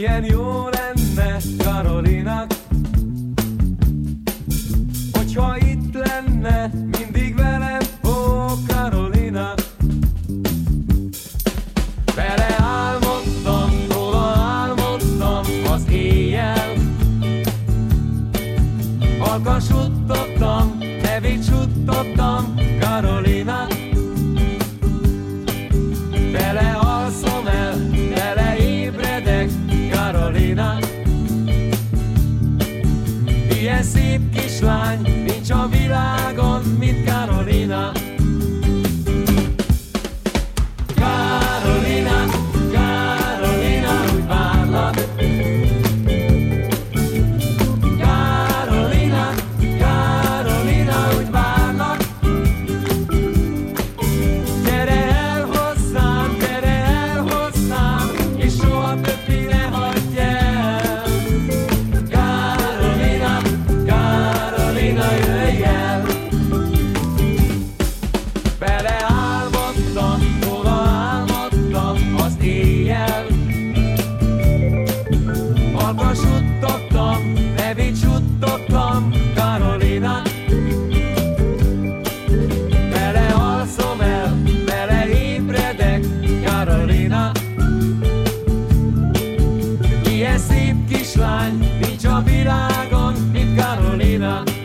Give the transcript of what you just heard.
Milyen jó lenne Karolinak, hogyha itt lenne mindig velem, ó Karolina. Vele álmodtam, róla álmodtam az éjjel, halkan suttogtam, nevét suttogtam, Karolina. Vele alszom el, vele ébredek, Karolina. Ilyen szép kislány nincs a világon, mint Karolina. Karolina, Karolina, úgy várlak. Karolina, Karolina, úgy várlak. Gyere el hozzám, és soha többé ne hagyj el. Karolina, Karolina, jöjj el. Vele álmodtam, róla álmodtam az éjjel, halkan suttogtam, nevét suttogtam, Karolina. Vele alszom el, vele ébredek, Karolina. Ilyen szép kislány nincs a világon, mint Karolina.